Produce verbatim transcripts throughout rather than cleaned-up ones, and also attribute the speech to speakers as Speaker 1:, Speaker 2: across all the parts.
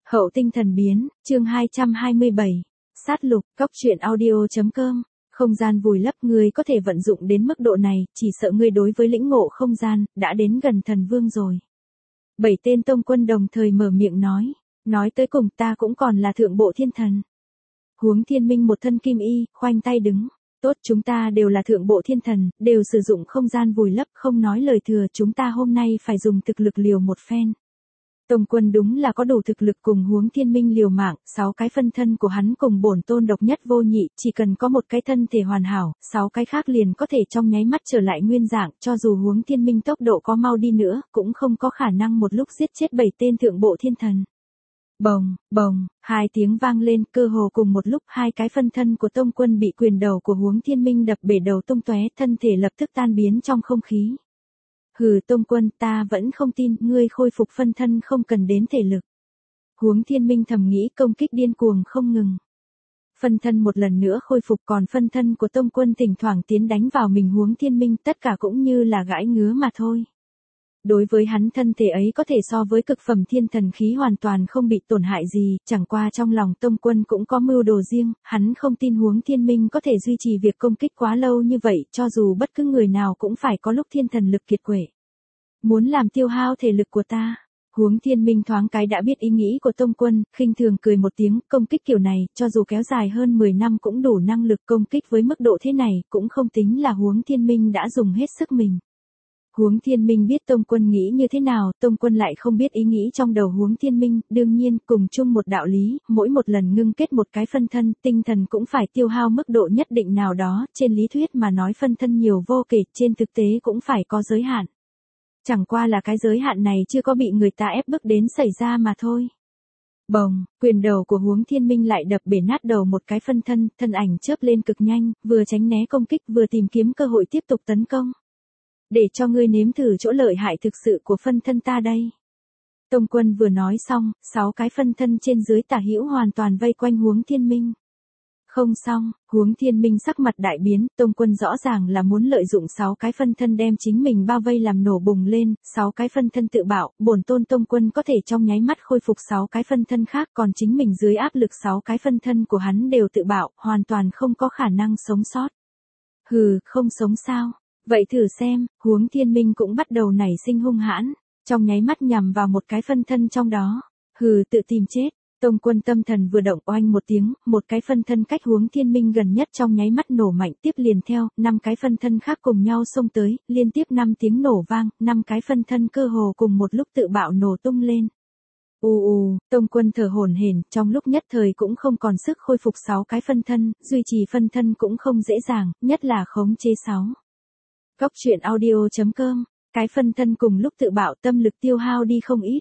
Speaker 1: Hậu tinh thần biến, chương hai trăm hai mươi bảy. Sát lục, cóc truyện audio.com. Không gian vùi lấp ngươi có thể vận dụng đến mức độ này, chỉ sợ ngươi đối với lĩnh ngộ không gian, đã đến gần thần vương rồi. Bảy tên tông quân đồng thời mở miệng nói. Nói tới cùng ta cũng còn là thượng bộ thiên thần. Huống Thiên Minh một thân kim y, khoanh tay đứng. Tốt, chúng ta đều là thượng bộ thiên thần, đều sử dụng không gian vùi lấp, không nói lời thừa, chúng ta hôm nay phải dùng thực lực liều một phen. Tông quân đúng là có đủ thực lực cùng Huống Thiên Minh liều mạng, sáu cái phân thân của hắn cùng bổn tôn độc nhất vô nhị, chỉ cần có một cái thân thể hoàn hảo, sáu cái khác liền có thể trong nháy mắt trở lại nguyên dạng, cho dù Huống Thiên Minh tốc độ có mau đi nữa, cũng không có khả năng một lúc giết chết bảy tên thượng bộ thiên thần. Bồng, bồng, hai tiếng vang lên, cơ hồ cùng một lúc hai cái phân thân của tông quân bị quyền đầu của Huống Thiên Minh đập bể đầu tung tóe, thân thể lập tức tan biến trong không khí. Hừ, tông quân, ta vẫn không tin, ngươi khôi phục phân thân không cần đến thể lực. Huống Thiên Minh thầm nghĩ, công kích điên cuồng không ngừng. Phân thân một lần nữa khôi phục, còn phân thân của tông quân thỉnh thoảng tiến đánh vào mình Huống Thiên Minh, tất cả cũng như là gãi ngứa mà thôi. Đối với hắn thân thể ấy có thể so với cực phẩm thiên thần khí hoàn toàn không bị tổn hại gì, chẳng qua trong lòng tông quân cũng có mưu đồ riêng, hắn không tin Huống Thiên Minh có thể duy trì việc công kích quá lâu như vậy, cho dù bất cứ người nào cũng phải có lúc thiên thần lực kiệt quệ. Muốn làm tiêu hao thể lực của ta. Huống Thiên Minh thoáng cái đã biết ý nghĩ của tông quân, khinh thường cười một tiếng, công kích kiểu này, cho dù kéo dài hơn mười năm cũng đủ năng lực công kích với mức độ thế này, cũng không tính là Huống Thiên Minh đã dùng hết sức mình. Huống Thiên Minh biết tông quân nghĩ như thế nào, tông quân lại không biết ý nghĩ trong đầu Huống Thiên Minh, đương nhiên, cùng chung một đạo lý, mỗi một lần ngưng kết một cái phân thân, tinh thần cũng phải tiêu hao mức độ nhất định nào đó, trên lý thuyết mà nói phân thân nhiều vô kể, trên thực tế cũng phải có giới hạn. Chẳng qua là cái giới hạn này chưa có bị người ta ép bức đến xảy ra mà thôi. Bồng, quyền đầu của Huống Thiên Minh lại đập bể nát đầu một cái phân thân, thân ảnh chớp lên cực nhanh, vừa tránh né công kích vừa tìm kiếm cơ hội tiếp tục tấn công. Để cho ngươi nếm thử chỗ lợi hại thực sự của phân thân ta đây. Tông quân vừa nói xong, sáu cái phân thân trên dưới tả hữu hoàn toàn vây quanh Huống Thiên Minh. Không xong, Huống Thiên Minh sắc mặt đại biến, tông quân rõ ràng là muốn lợi dụng sáu cái phân thân đem chính mình bao vây làm nổ bùng lên, sáu cái phân thân tự bạo, bổn tôn tông quân có thể trong nháy mắt khôi phục sáu cái phân thân khác, còn chính mình dưới áp lực sáu cái phân thân của hắn đều tự bạo, hoàn toàn không có khả năng sống sót. Hừ, không sống sao? Vậy thử xem, Huống Thiên Minh cũng bắt đầu nảy sinh hung hãn, trong nháy mắt nhằm vào một cái phân thân trong đó. Hừ, tự tìm chết. Tông quân tâm thần vừa động, oanh một tiếng, một cái phân thân cách Huống Thiên Minh gần nhất trong nháy mắt nổ mạnh, tiếp liền theo, năm cái phân thân khác cùng nhau xông tới, liên tiếp năm tiếng nổ vang, năm cái phân thân cơ hồ cùng một lúc tự bạo nổ tung lên. Ù ù, tông quân thở hổn hển, trong lúc nhất thời cũng không còn sức khôi phục sáu cái phân thân, duy trì phân thân cũng không dễ dàng, nhất là khống chế sáu. Cóc truyện audio.com, cái phân thân cùng lúc tự bạo, tâm lực tiêu hao đi không ít.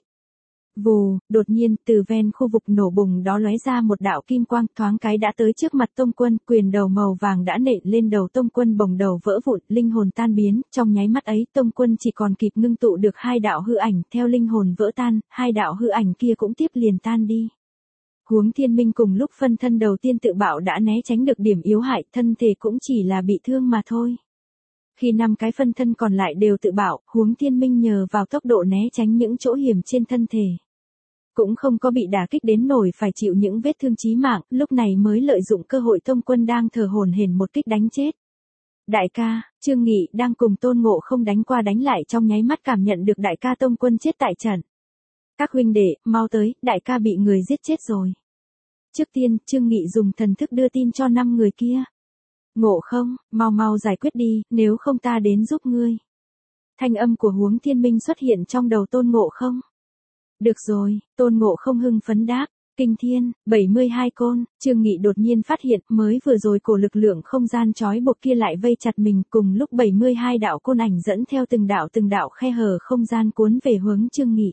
Speaker 1: Vù, đột nhiên, từ ven khu vực nổ bùng đó lóe ra một đạo kim quang, thoáng cái đã tới trước mặt tông quân, quyền đầu màu vàng đã nện lên đầu tông quân, bồng đầu vỡ vụn, linh hồn tan biến, trong nháy mắt ấy tông quân chỉ còn kịp ngưng tụ được hai đạo hư ảnh, theo linh hồn vỡ tan, hai đạo hư ảnh kia cũng tiếp liền tan đi. Huống Thiên Minh cùng lúc phân thân đầu tiên tự bạo đã né tránh được điểm yếu hại, thân thể cũng chỉ là bị thương mà thôi. Khi năm cái phân thân còn lại đều tự bạo, Huống Thiên Minh nhờ vào tốc độ né tránh những chỗ hiểm trên thân thể. Cũng không có bị đả kích đến nổi phải chịu những vết thương chí mạng, lúc này mới lợi dụng cơ hội tông quân đang thở hổn hển một kích đánh chết. Đại ca, Trương Nghị đang cùng Tôn Ngộ Không đánh qua đánh lại trong nháy mắt cảm nhận được đại ca tông quân chết tại trận. Các huynh đệ, mau tới, đại ca bị người giết chết rồi. Trước tiên, Trương Nghị dùng thần thức đưa tin cho năm người kia. Ngộ Không, mau mau giải quyết đi, nếu không ta đến giúp ngươi. Thanh âm của Huống Thiên Minh xuất hiện trong đầu Tôn Ngộ Không. Được rồi, Tôn Ngộ Không hưng phấn đáp, kinh thiên, bảy mươi hai côn, Trương Nghị đột nhiên phát hiện mới vừa rồi cổ lực lượng không gian trói buộc kia lại vây chặt mình, cùng lúc bảy mươi hai đạo côn ảnh dẫn theo từng đạo từng đạo khe hở không gian cuốn về hướng Trương Nghị.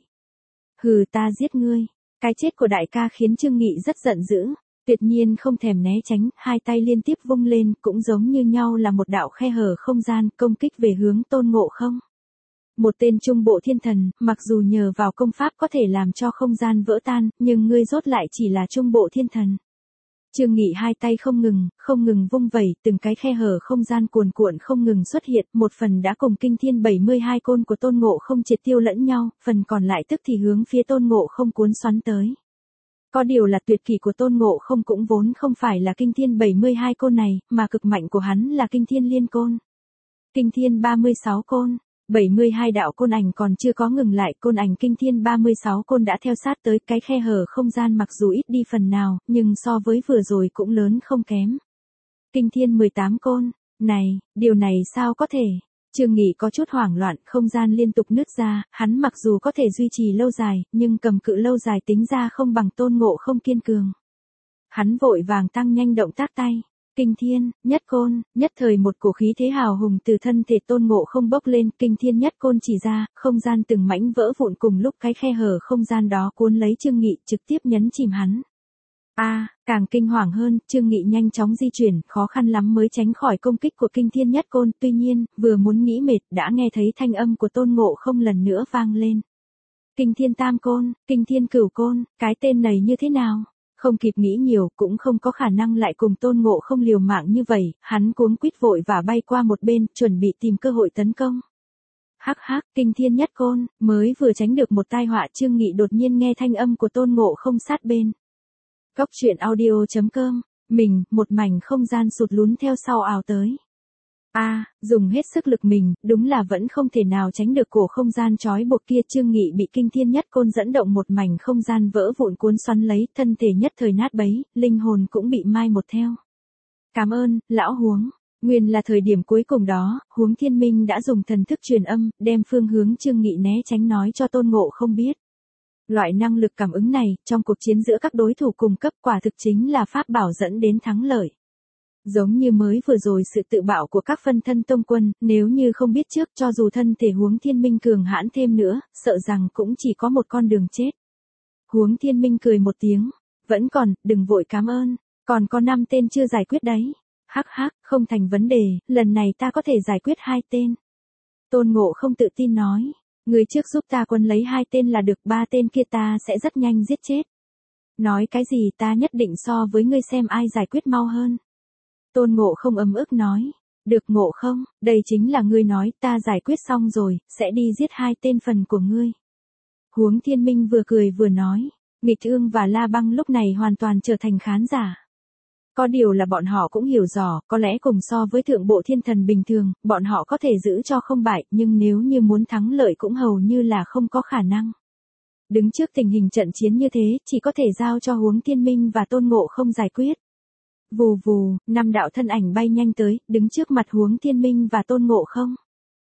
Speaker 1: Hừ, ta giết ngươi. Cái chết của đại ca khiến Trương Nghị rất giận dữ. Tuyệt nhiên không thèm né tránh, hai tay liên tiếp vung lên, cũng giống như nhau là một đạo khe hở không gian, công kích về hướng Tôn Ngộ Không. Một tên trung bộ thiên thần, mặc dù nhờ vào công pháp có thể làm cho không gian vỡ tan, nhưng ngươi rốt lại chỉ là trung bộ thiên thần. Trương Nghị hai tay không ngừng, không ngừng vung vẩy, từng cái khe hở không gian cuồn cuộn không ngừng xuất hiện, một phần đã cùng kinh thiên bảy mươi hai côn của Tôn Ngộ Không triệt tiêu lẫn nhau, phần còn lại tức thì hướng phía Tôn Ngộ Không cuốn xoắn tới. Có điều là tuyệt kỷ của Tôn Ngộ Không cũng vốn không phải là kinh thiên bảy mươi hai côn này, mà cực mạnh của hắn là kinh thiên liên côn. Kinh thiên ba mươi sáu côn, bảy mươi hai đạo côn ảnh còn chưa có ngừng lại, côn ảnh kinh thiên ba mươi sáu côn đã theo sát tới, cái khe hở không gian mặc dù ít đi phần nào, nhưng so với vừa rồi cũng lớn không kém. Kinh thiên mười tám côn, này, điều này sao có thể? Trương Nghị có chút hoảng loạn, không gian liên tục nứt ra, hắn mặc dù có thể duy trì lâu dài, nhưng cầm cự lâu dài tính ra không bằng Tôn Ngộ Không kiên cường. Hắn vội vàng tăng nhanh động tác tay. Kinh thiên, nhất côn, nhất thời một cổ khí thế hào hùng từ thân thể Tôn Ngộ Không bốc lên, kinh thiên nhất côn chỉ ra, không gian từng mảnh vỡ vụn cùng lúc cái khe hở không gian đó cuốn lấy Trương Nghị trực tiếp nhấn chìm hắn. A, à, càng kinh hoàng hơn, Trương Nghị nhanh chóng di chuyển, khó khăn lắm mới tránh khỏi công kích của kinh thiên nhất côn, tuy nhiên, vừa muốn nghĩ mệt, đã nghe thấy thanh âm của Tôn Ngộ Không lần nữa vang lên. Kinh thiên tam côn, kinh thiên cửu côn, cái tên này như thế nào? Không kịp nghĩ nhiều, cũng không có khả năng lại cùng Tôn Ngộ Không liều mạng như vậy, hắn cuống quýt vội và bay qua một bên, chuẩn bị tìm cơ hội tấn công. Hắc hắc, kinh thiên nhất côn, mới vừa tránh được một tai họa, Trương Nghị đột nhiên nghe thanh âm của Tôn Ngộ Không sát bên. Cốc truyện audio chấm com, mình, một mảnh không gian sụt lún theo sau ào tới. A, à, dùng hết sức lực mình, đúng là vẫn không thể nào tránh được cổ không gian trói buộc kia. Trương Nghị bị kinh thiên nhất côn dẫn động một mảnh không gian vỡ vụn cuốn xoắn lấy, thân thể nhất thời nát bấy, linh hồn cũng bị mai một theo. Cảm ơn, lão Huống. Nguyên là thời điểm cuối cùng đó, Huống Thiên Minh đã dùng thần thức truyền âm, đem phương hướng Trương Nghị né tránh nói cho Tôn Ngộ Không biết. Loại năng lực cảm ứng này, trong cuộc chiến giữa các đối thủ cùng cấp quả thực chính là pháp bảo dẫn đến thắng lợi. Giống như mới vừa rồi sự tự bạo của các phân thân tông quân, nếu như không biết trước cho dù thân thể Huống Thiên Minh cường hãn thêm nữa, sợ rằng cũng chỉ có một con đường chết. Huống Thiên Minh cười một tiếng, vẫn còn, đừng vội cảm ơn, còn có năm tên chưa giải quyết đấy. Hắc hắc, không thành vấn đề, lần này ta có thể giải quyết hai tên. Tôn Ngộ Không tự tin nói, người trước giúp ta quân lấy hai tên là được, ba tên kia ta sẽ rất nhanh giết chết. Nói cái gì, ta nhất định so với ngươi xem ai giải quyết mau hơn. Tôn Ngộ Không ấm ức nói, được Ngộ Không, đây chính là ngươi nói, ta giải quyết xong rồi, sẽ đi giết hai tên phần của ngươi. Huống Thiên Minh vừa cười vừa nói, Nghịch Ương và La Băng lúc này hoàn toàn trở thành khán giả. Có điều là bọn họ cũng hiểu rõ, có lẽ cùng so với thượng bộ thiên thần bình thường, bọn họ có thể giữ cho không bại, nhưng nếu như muốn thắng lợi cũng hầu như là không có khả năng. Đứng trước tình hình trận chiến như thế, chỉ có thể giao cho Huống Thiên Minh và Tôn Ngộ Không giải quyết. Vù vù, năm đạo thân ảnh bay nhanh tới, đứng trước mặt Huống Thiên Minh và Tôn Ngộ Không.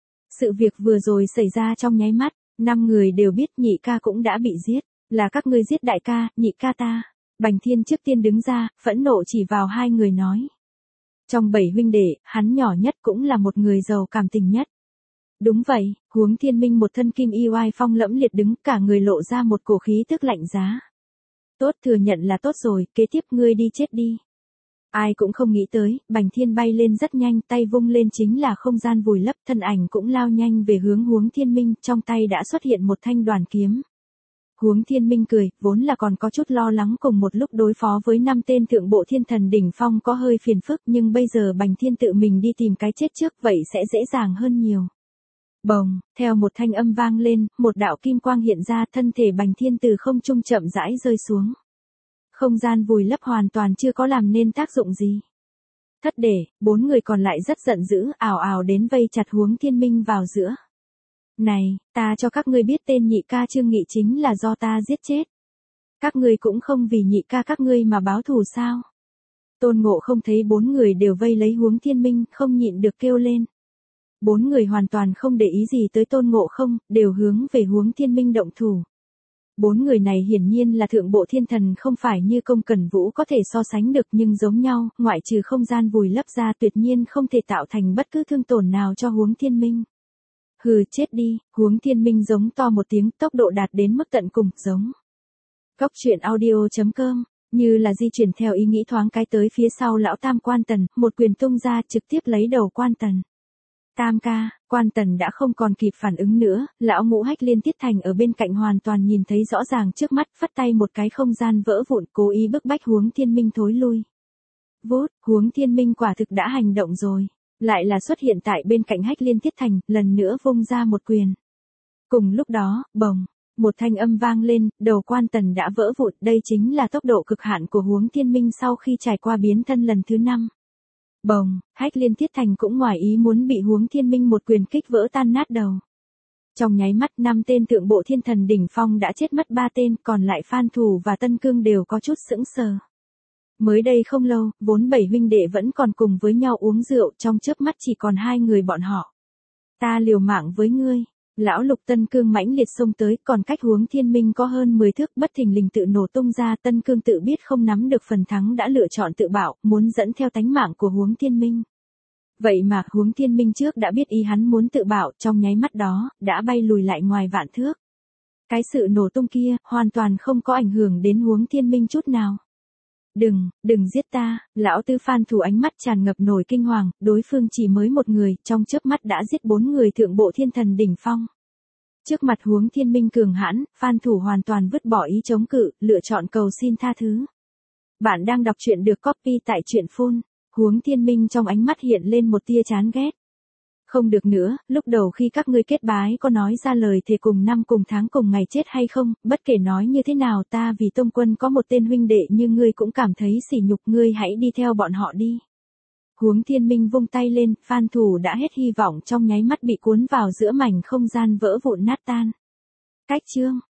Speaker 1: Sự việc vừa rồi xảy ra trong nháy mắt, năm người đều biết nhị ca cũng đã bị giết, là các ngươi giết đại ca, nhị ca ta. Bành Thiên trước tiên đứng ra, phẫn nộ chỉ vào hai người nói. Trong bảy huynh đệ, hắn nhỏ nhất cũng là một người giàu cảm tình nhất. Đúng vậy, Huống Thiên Minh một thân kim y oai phong lẫm liệt đứng, cả người lộ ra một cổ khí tức lạnh giá. Tốt, thừa nhận là tốt rồi, kế tiếp ngươi đi chết đi. Ai cũng không nghĩ tới, Bành Thiên bay lên rất nhanh, tay vung lên chính là không gian vùi lấp, thân ảnh cũng lao nhanh về hướng Huống Thiên Minh, trong tay đã xuất hiện một thanh đoàn kiếm. Huống Thiên Minh cười, vốn là còn có chút lo lắng cùng một lúc đối phó với năm tên thượng bộ thiên thần đỉnh phong có hơi phiền phức, nhưng bây giờ Bành Thiên tự mình đi tìm cái chết trước vậy sẽ dễ dàng hơn nhiều. Bồng, theo một thanh âm vang lên, một đạo kim quang hiện ra, thân thể Bành Thiên từ không trung chậm rãi rơi xuống. Không gian vùi lấp hoàn toàn chưa có làm nên tác dụng gì. Thất để, bốn người còn lại rất giận dữ, ào ào đến vây chặt Huống Thiên Minh vào giữa. Này, ta cho các ngươi biết tên nhị ca Trương Nghị chính là do ta giết chết. Các ngươi cũng không vì nhị ca các ngươi mà báo thù sao? Tôn Ngộ Không thấy bốn người đều vây lấy Huống Thiên Minh, không nhịn được kêu lên. Bốn người hoàn toàn không để ý gì tới Tôn Ngộ Không, đều hướng về Huống Thiên Minh động thủ. Bốn người này hiển nhiên là thượng bộ thiên thần, không phải như Công Cẩn Vũ có thể so sánh được, nhưng giống nhau, ngoại trừ không gian vùi lấp ra tuyệt nhiên không thể tạo thành bất cứ thương tổn nào cho Huống Thiên Minh. Hừ, chết đi, Huống Thiên Minh giống to một tiếng, tốc độ đạt đến mức tận cùng, giống. Cốc truyện audio chấm com, như là di chuyển theo ý nghĩ thoáng cái tới phía sau lão Tam Quan Tần, một quyền tung ra trực tiếp lấy đầu Quan Tần. Tam ca, Quan Tần đã không còn kịp phản ứng nữa, lão Ngũ Hách Liên Tiết Thành ở bên cạnh hoàn toàn nhìn thấy rõ ràng trước mắt, phất tay một cái không gian vỡ vụn, cố ý bức bách Huống Thiên Minh thối lui. Vút, Huống Thiên Minh quả thực đã hành động rồi. Lại là xuất hiện tại bên cạnh Hách Liên Tiết Thành, lần nữa vung ra một quyền. Cùng lúc đó, bồng, Một thanh âm vang lên, đầu quan tần đã vỡ vụn, đây chính là tốc độ cực hạn của Huống Thiên Minh sau khi trải qua biến thân lần thứ năm. Bồng, Hách Liên Thiết Thành cũng ngoài ý muốn bị Huống Thiên Minh một quyền kích vỡ tan nát đầu. Trong nháy mắt năm tên thượng bộ thiên thần đỉnh phong đã chết mất ba tên, còn lại Phan Thủ và Tân Cương đều có chút sững sờ. Mới đây không lâu, vốn bảy huynh đệ vẫn còn cùng với nhau uống rượu, trong chớp mắt chỉ còn hai người bọn họ. Ta liều mạng với ngươi. Lão Lục Tân Cương mãnh liệt xông tới, còn cách Huống Thiên Minh có hơn mười thước, bất thình lình tự nổ tung ra. Tân Cương tự biết không nắm được phần thắng đã lựa chọn tự bạo, muốn dẫn theo tánh mạng của Huống Thiên Minh. Vậy mà Huống Thiên Minh trước đã biết ý hắn muốn tự bạo, trong nháy mắt đó, đã bay lùi lại ngoài vạn thước. Cái sự nổ tung kia, hoàn toàn không có ảnh hưởng đến Huống Thiên Minh chút nào. Đừng, đừng giết ta, lão Tư Phan Thủ ánh mắt tràn ngập nổi kinh hoàng, đối phương chỉ mới một người, trong chớp mắt đã giết bốn người thượng bộ thiên thần đỉnh phong. Trước mặt Huống Thiên Minh cường hãn, Phan Thủ hoàn toàn vứt bỏ ý chống cự, lựa chọn cầu xin tha thứ. Bạn đang đọc truyện được copy tại truyện phun. Huống Thiên Minh trong ánh mắt hiện lên một tia chán ghét. Không được nữa, lúc đầu khi các ngươi kết bái có nói ra lời thề cùng năm cùng tháng cùng ngày chết hay không, bất kể nói như thế nào ta vì Tông Quân có một tên huynh đệ như ngươi cũng cảm thấy sỉ nhục, ngươi hãy đi theo bọn họ đi. Huống Thiên Minh vung tay lên, Phan Thủ đã hết hy vọng, trong nháy mắt bị cuốn vào giữa mảnh không gian vỡ vụn nát tan. Cách chương